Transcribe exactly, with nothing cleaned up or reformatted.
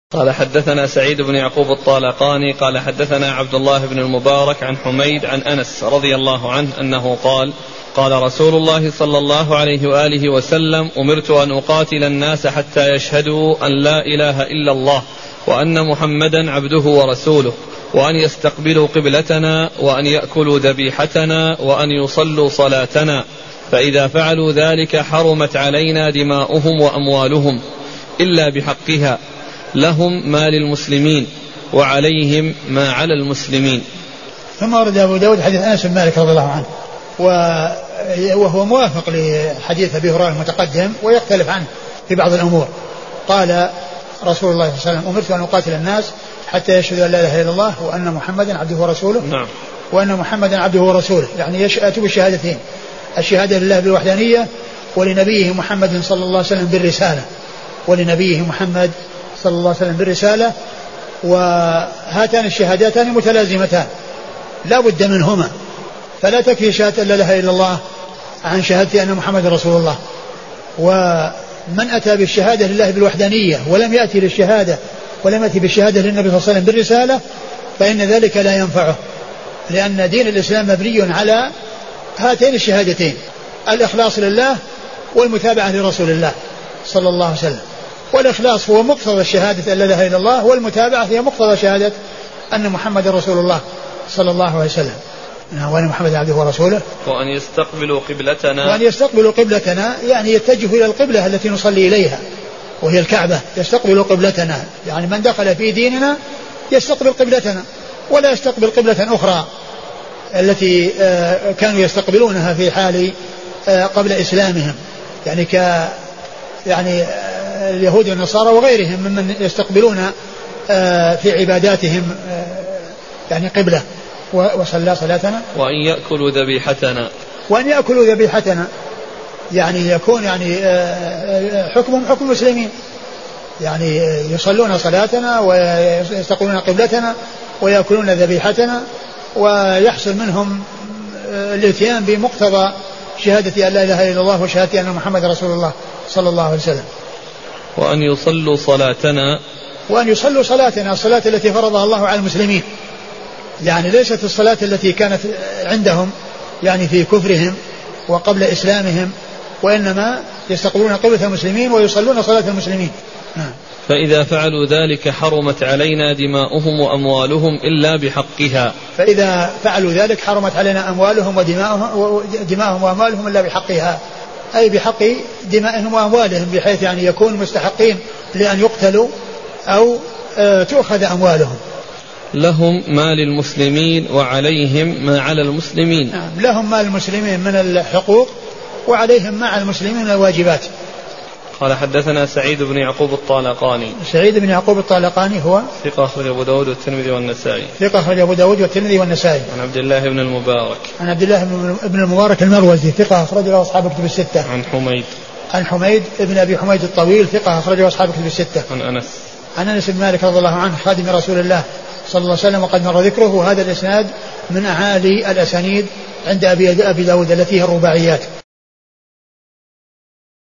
قال حدثنا سعيد بن يعقوب الطالقاني قال حدثنا عبد الله بن المبارك عن حميد عن أنس رضي الله عنه أنه قال قال رسول الله صلى الله عليه وآله وسلم أمرت أن أقاتل الناس حتى يشهدوا أن لا إله إلا الله وأن محمدا عبده ورسوله وأن يستقبلوا قبلتنا وأن يأكلوا ذبيحتنا وأن يصلوا صلاتنا فإذا فعلوا ذلك حرمت علينا دماؤهم وأموالهم إلا بحقها لهم ما للمسلمين وعليهم ما على المسلمين. ثم ورد أبو داود حديث أنس بن مالك رضي الله عنه وهو موافق لحديث أبي هريرة المتقدم ويختلف عنه في بعض الأمور. قال رسول الله صلى الله عليه وسلم أمرت أن أقاتل الناس حتى يشهدوا أن لا إله إلا الله وأن محمدا عبده ورسوله. نعم. وأن محمدا عبده ورسوله يعني يأتوا بالشهادتين الشهادة لله بالوحدانية ولنبيه محمد صلى الله عليه وسلم بالرسالة ولنبيه محمد صلى الله عليه وسلم بالرسالة وهاتان الشهادتان متلازمتان لا بد منهما فلا تكفي شهادة لا إله إلا الله عن شهادة أن محمد رسول الله. ومن أتى بالشهادة لله بالوحدانية ولم يأتي للشهادة ولم يأتي بالشهادة للنبي صلى الله عليه وسلم بالرسالة فإن ذلك لا ينفعه لأن دين الإسلام مبني على هاتين الشهادتين الإخلاص لله والمتابعة لرسول الله صلى الله عليه وسلم. والإخلاص هو مقتضى الشهادة أن لا إله إلا الله والمتابعة هي مقتضى شهادة أن محمد رسول الله صلى الله عليه وسلم وأن محمد عبده ورسوله. وأن يستقبلوا قبلتنا وأن يستقبلوا قبلتنا يعني يتجهوا إلى القبلة التي نصلي إليها وهي الكعبة يستقبلوا قبلتنا يعني من دخل في ديننا يستقبل قبلتنا ولا يستقبل قبلة أخرى التي كانوا يستقبلونها في حال قبل إسلامهم يعني ك يعني اليهود والنصارى وغيرهم ممن يستقبلون في عباداتهم يعني قبلة. وصلى صلاتنا وأن يأكلوا ذبيحتنا وأن يأكلوا ذبيحتنا يعني يكون يعني حكمهم حكم المسلمين يعني يصلون صلاتنا ويستقبلون قبلتنا ويأكلون ذبيحتنا ويحصل منهم الاتيان بمقتضى شهادة أن لا إله إلا الله وشهادة أن محمد رسول الله صلى الله عليه وسلم. وأن يصلوا صلاتنا وأن يصلوا صلاتنا الصلاة التي فرضها الله على المسلمين يعني ليست الصلاة التي كانت عندهم يعني في كفرهم وقبل إسلامهم وإنما يستقبلون قبلة المسلمين ويصلون صلاة المسلمين. نعم. فإذا فعلوا ذلك حرمت علينا دماؤهم وأموالهم إلا بحقها. فإذا فعلوا ذلك حرمت علينا أموالهم ودماؤهم دماؤهم وأموالهم إلا بحقها أي بحق دمائهم وأموالهم بحيث يعني يكون مستحقين لأن يقتلوا أو تؤخذ أموالهم. لهم ما للمسلمين وعليهم ما على المسلمين. نعم. لهم ما للمسلمين من الحقوق وعليهم ما على المسلمين من الواجبات. قال حدثنا سعيد بن يعقوب الطالقاني. سعيد بن يعقوب الطالقاني هو ثقة أخرج أبو داود والترمذي والنسائي. ثقة أخرج أبو داود والترمذي والنسائي. عن عبد الله بن المبارك. عن عبد الله بن المبارك المروزي ثقة أخرج له أصحاب الكتب الستة. عن حميد. عن حميد ابن أبي حميد الطويل ثقة أخرج له أصحاب الكتب الستة. عن أنس. عن أنس بن مالك رضي الله عنه خادم رسول الله صلى الله عليه وسلم وقد مر ذكره وهذا الإسناد من أعالي الأسانيد عند أبي أبي داود التي هي الرباعيات.